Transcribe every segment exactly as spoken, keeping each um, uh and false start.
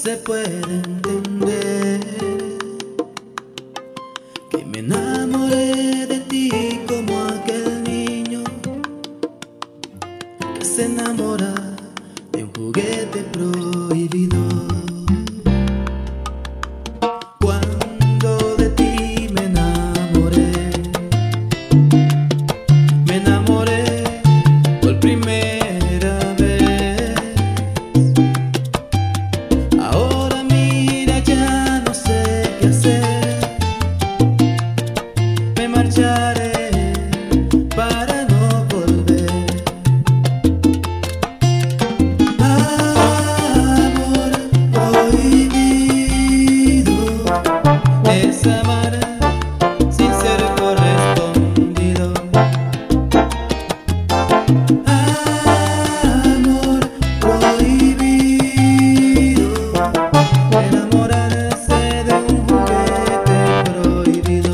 se puede entender que me enamoré de ti como aquel niño que se enamora de un juguete prohibido. Cuando de ti me enamoré, me enamoré por primera vez. Ahora mira, ya no sé qué hacer. Me marcharé para no volver. Amor prohibido es amar sin ser correspondido. Amor prohibido, enamorarse de un juguete prohibido.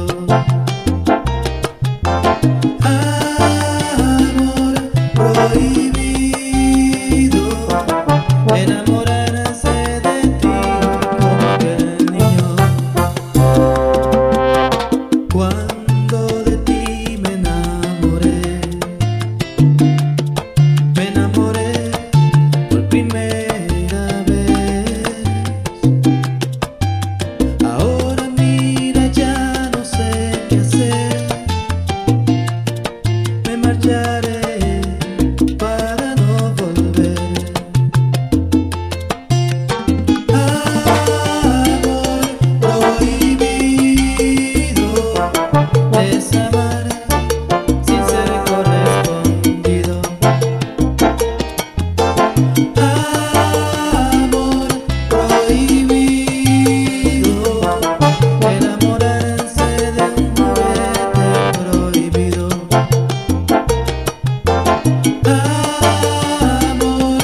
Amor prohibido, enamorarse de ti como aquel niño. Cuando de ti me enamoré, me enamoré por primera vez. Ahora mira, ya no sé qué hacer. Me marcharé para no volver. Amor prohibido es amar sin ser correspondido. Amor prohibido, enamorarse de un juguete prohibido. Amor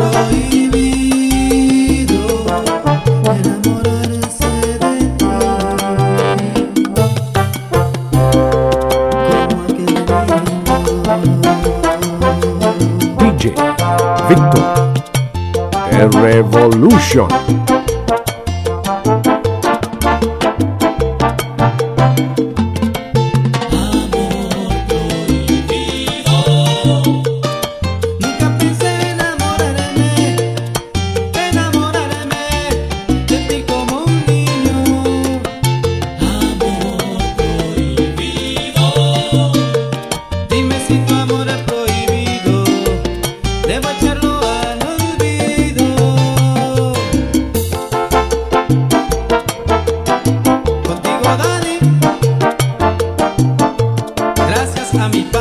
prohibido, enamorarse de ti como aquel niño. D J Victor, The Revolution. Nunca pensé enamorarme, enamorarme de ti como un niño. Amor prohibido, dime si tu amor es prohibido, debo echarlo al olvido. Contigo, Dani, gracias a mi padre.